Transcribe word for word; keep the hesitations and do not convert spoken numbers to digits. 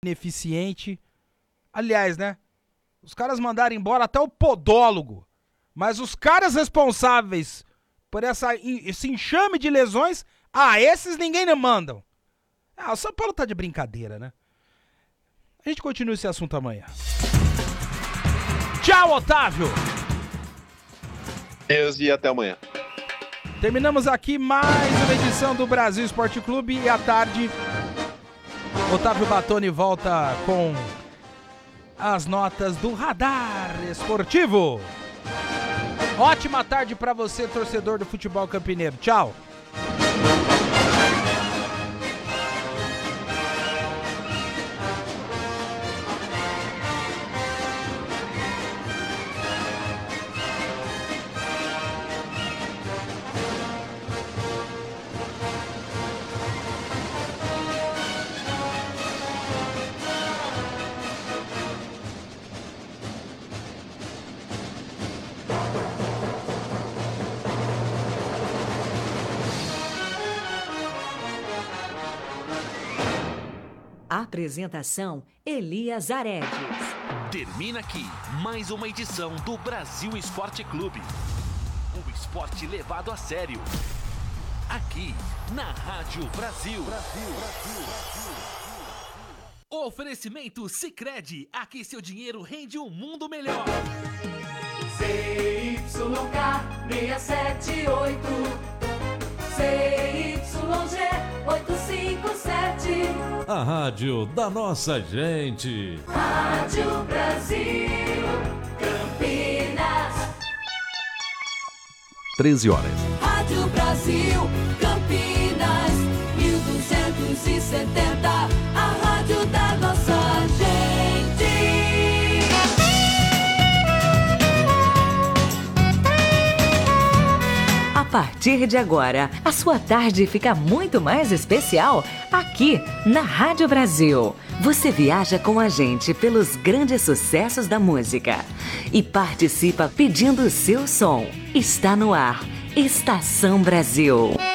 ineficiente. Aliás, né? Os caras mandaram embora até o podólogo. Mas os caras responsáveis por essa, esse enxame de lesões, ah, esses ninguém não mandam. Ah, o São Paulo tá de brincadeira, né? A gente continua esse assunto amanhã. Tchau, Otávio! Deus e até amanhã. Terminamos aqui mais uma edição do Brasil Esporte Clube e à tarde Otávio Batoni volta com as notas do Radar Esportivo. Ótima tarde pra você, torcedor do futebol campineiro. Tchau. Apresentação Elias Aredes. Termina aqui mais uma edição do Brasil Esporte Clube. O esporte levado a sério. Aqui na Rádio Brasil. Brasil, Brasil, Brasil. Oferecimento Sicredi. Aqui seu dinheiro rende um mundo melhor. C Y K seis sete oito C Y G oito cinco sete. A rádio da nossa gente. Rádio Brasil Campinas. treze horas. Rádio Brasil Campinas. mil duzentos e setenta. A rádio da nossa gente. A partir de agora, a sua tarde fica muito mais especial aqui na Rádio Brasil. Você viaja com a gente pelos grandes sucessos da música e participa pedindo o seu som. Está no ar, Estação Brasil.